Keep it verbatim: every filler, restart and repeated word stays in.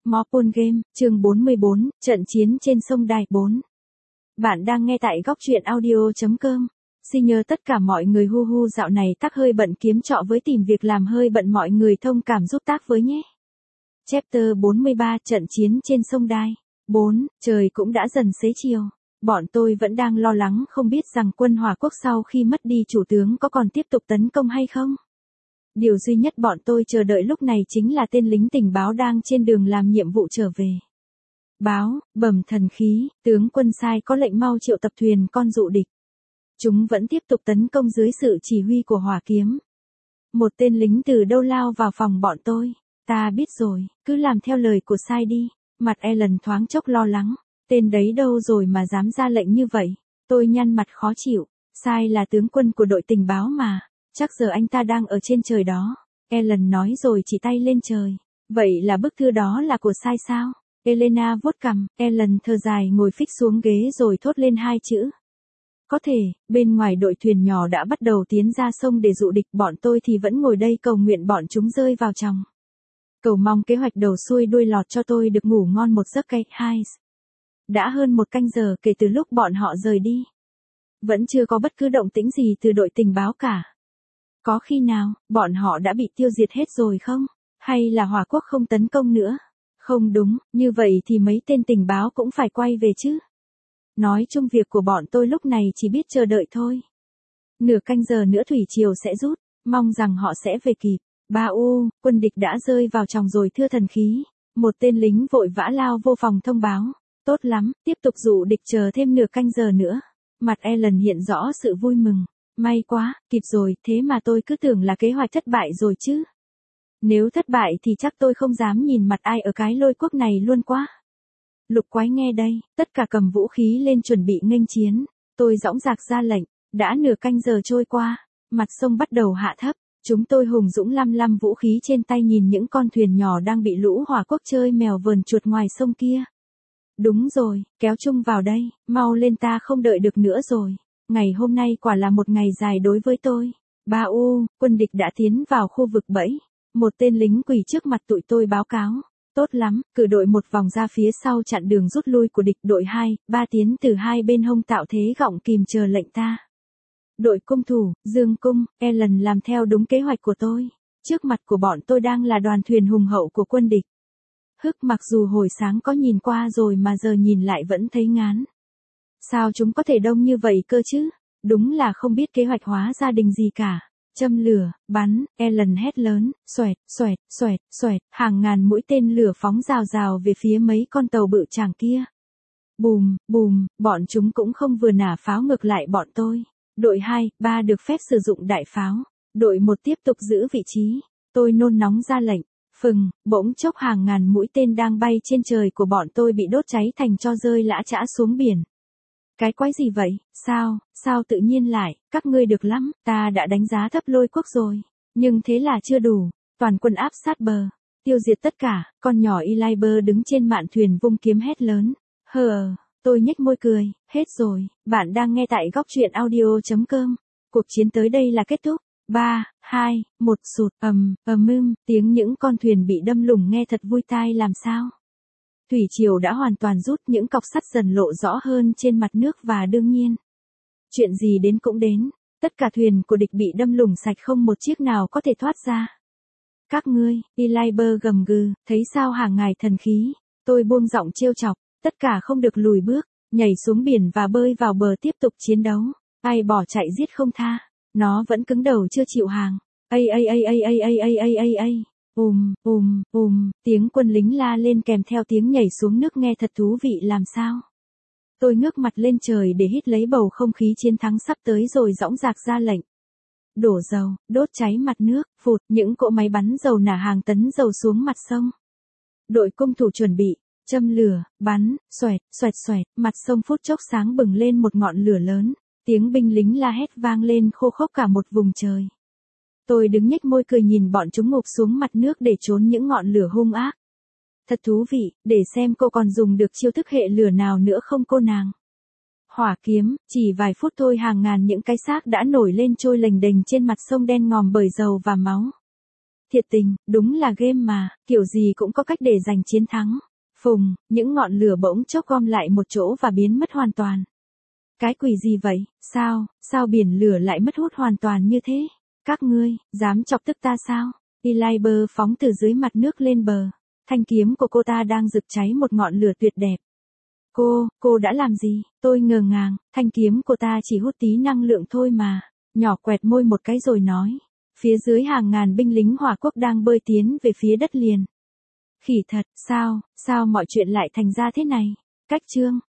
Mobile Game, chương bốn mươi bốn, trận chiến trên sông Đài bốn. Bạn đang nghe tại góc truyện audio chấm com. Xin nhớ tất cả mọi người hu hu dạo này tác hơi bận kiếm trọ với tìm việc làm hơi bận mọi người thông cảm giúp tác với nhé. Chapter bốn mươi ba, trận chiến trên sông Đài bốn, trời cũng đã dần xế chiều. Bọn tôi vẫn đang lo lắng không biết rằng quân Hòa Quốc sau khi mất đi chủ tướng có còn tiếp tục tấn công hay không. Điều duy nhất bọn tôi chờ đợi lúc này chính là tên lính tình báo đang trên đường làm nhiệm vụ trở về. Báo, bẩm thần khí, tướng quân sai có lệnh mau triệu tập thuyền con dụ địch. Chúng vẫn tiếp tục tấn công dưới sự chỉ huy của Hỏa Kiếm. Một tên lính từ đâu lao vào phòng bọn tôi. Ta biết rồi, cứ làm theo lời của sai đi. Mặt Ellen thoáng chốc lo lắng. Tên đấy đâu rồi mà dám ra lệnh như vậy. Tôi nhăn mặt khó chịu. Sai là tướng quân của đội tình báo mà. Chắc giờ anh ta đang ở trên trời đó. Ellen nói rồi chỉ tay lên trời. Vậy là bức thư đó là của sai sao? Elena vuốt cằm, Ellen thở dài ngồi phích xuống ghế rồi thốt lên hai chữ. Có thể, bên ngoài đội thuyền nhỏ đã bắt đầu tiến ra sông để dụ địch, bọn tôi thì vẫn ngồi đây cầu nguyện bọn chúng rơi vào trong. Cầu mong kế hoạch đầu xuôi đuôi lọt cho tôi được ngủ ngon một giấc cây. Hai. Đã hơn một canh giờ kể từ lúc bọn họ rời đi. Vẫn chưa có bất cứ động tĩnh gì từ đội tình báo cả. Có khi nào, bọn họ đã bị tiêu diệt hết rồi không? Hay là Hòa Quốc không tấn công nữa? Không đúng, như vậy thì mấy tên tình báo cũng phải quay về chứ. Nói chung việc của bọn tôi lúc này chỉ biết chờ đợi thôi. Nửa canh giờ nữa thủy triều sẽ rút, mong rằng họ sẽ về kịp. Ba u, quân địch đã rơi vào tròng rồi thưa thần khí. Một tên lính vội vã lao vô phòng thông báo. Tốt lắm, tiếp tục dụ địch chờ thêm nửa canh giờ nữa. Mặt Ellen hiện rõ sự vui mừng. May quá, kịp rồi, thế mà tôi cứ tưởng là kế hoạch thất bại rồi chứ. Nếu thất bại thì chắc tôi không dám nhìn mặt ai ở cái Lôi Quốc này luôn quá. Lục Quái nghe đây, tất cả cầm vũ khí lên chuẩn bị nghênh chiến. Tôi dõng dạc ra lệnh, đã nửa canh giờ trôi qua, mặt sông bắt đầu hạ thấp. Chúng tôi hùng dũng lăm lăm vũ khí trên tay nhìn những con thuyền nhỏ đang bị lũ Hòa Quốc chơi mèo vờn chuột ngoài sông kia. Đúng rồi, kéo chung vào đây, mau lên ta không đợi được nữa rồi. Ngày hôm nay quả là một ngày dài đối với tôi. Ba u, quân địch đã tiến vào khu vực bẫy. Một tên lính quỳ trước mặt tụi tôi báo cáo. Tốt lắm, cử đội một vòng ra phía sau chặn đường rút lui của địch. Đội hai, ba tiến từ hai bên hông tạo thế gọng kìm chờ lệnh ta. Đội cung thủ, Dương Cung, Ellen làm theo đúng kế hoạch của tôi. Trước mặt của bọn tôi đang là đoàn thuyền hùng hậu của quân địch. Hức mặc dù hồi sáng có nhìn qua rồi mà giờ nhìn lại vẫn thấy ngán. Sao chúng có thể đông như vậy cơ chứ? Đúng là không biết kế hoạch hóa gia đình gì cả. Châm lửa, bắn, Ellen hét lớn, xoẹt, xoẹt, xoẹt, xoẹt, hàng ngàn mũi tên lửa phóng rào rào về phía mấy con tàu bự chàng kia. Bùm, bùm, bọn chúng cũng không vừa nả pháo ngược lại bọn tôi. Đội hai, ba được phép sử dụng đại pháo. Đội một tiếp tục giữ vị trí. Tôi nôn nóng ra lệnh. Phừng, bỗng chốc hàng ngàn mũi tên đang bay trên trời của bọn tôi bị đốt cháy thành tro rơi lã chã xuống biển. Cái quái gì vậy, sao, sao tự nhiên lại, các ngươi được lắm, ta đã đánh giá thấp Lôi Quốc rồi. Nhưng thế là chưa đủ, toàn quân áp sát bờ, tiêu diệt tất cả, con nhỏ Eliber đứng trên mạn thuyền vung kiếm hét lớn. Hờ, tôi nhếch môi cười, hết rồi, bạn đang nghe tại góc truyện audio chấm com. Cuộc chiến tới đây là kết thúc. ba, hai, một sụt, ầm, ầm ưm, tiếng những con thuyền bị đâm lủng nghe thật vui tai làm sao. Thủy triều đã hoàn toàn rút, những cọc sắt dần lộ rõ hơn trên mặt nước và đương nhiên. Chuyện gì đến cũng đến, tất cả thuyền của địch bị đâm lủng sạch không một chiếc nào có thể thoát ra. Các ngươi, Eliber gầm gừ, thấy sao hả ngài thần khí, tôi buông giọng trêu chọc, tất cả không được lùi bước, nhảy xuống biển và bơi vào bờ tiếp tục chiến đấu, ai bỏ chạy giết không tha, nó vẫn cứng đầu chưa chịu hàng. Ây ây ây ây ây ây ây ây ây ây. Ùm, ùm, ùm, tiếng quân lính la lên kèm theo tiếng nhảy xuống nước nghe thật thú vị làm sao. Tôi ngước mặt lên trời để hít lấy bầu không khí chiến thắng sắp tới rồi dõng dạc ra lệnh. Đổ dầu, đốt cháy mặt nước, phụt, những cỗ máy bắn dầu nả hàng tấn dầu xuống mặt sông. Đội cung thủ chuẩn bị, châm lửa, bắn, xoẹt, xoẹt xoẹt, mặt sông phút chốc sáng bừng lên một ngọn lửa lớn, tiếng binh lính la hét vang lên khô khốc cả một vùng trời. Tôi đứng nhếch môi cười nhìn bọn chúng ngụp xuống mặt nước để trốn những ngọn lửa hung ác. Thật thú vị, để xem cô còn dùng được chiêu thức hệ lửa nào nữa không cô nàng. Hỏa Kiếm, chỉ vài phút thôi hàng ngàn những cái xác đã nổi lên trôi lềnh đềnh trên mặt sông đen ngòm bởi dầu và máu. Thiệt tình, đúng là game mà, kiểu gì cũng có cách để giành chiến thắng. Phùng, những ngọn lửa bỗng chốc gom lại một chỗ và biến mất hoàn toàn. Cái quỷ gì vậy, sao, sao biển lửa lại mất hút hoàn toàn như thế? Các ngươi, dám chọc tức ta sao? Eliber phóng từ dưới mặt nước lên bờ. Thanh kiếm của cô ta đang rực cháy một ngọn lửa tuyệt đẹp. Cô, cô đã làm gì? Tôi ngờ ngàng, thanh kiếm của ta chỉ hút tí năng lượng thôi mà. Nhỏ quẹt môi một cái rồi nói. Phía dưới hàng ngàn binh lính hỏa quốc đang bơi tiến về phía đất liền. Khỉ thật, sao, sao mọi chuyện lại thành ra thế này? Cách chương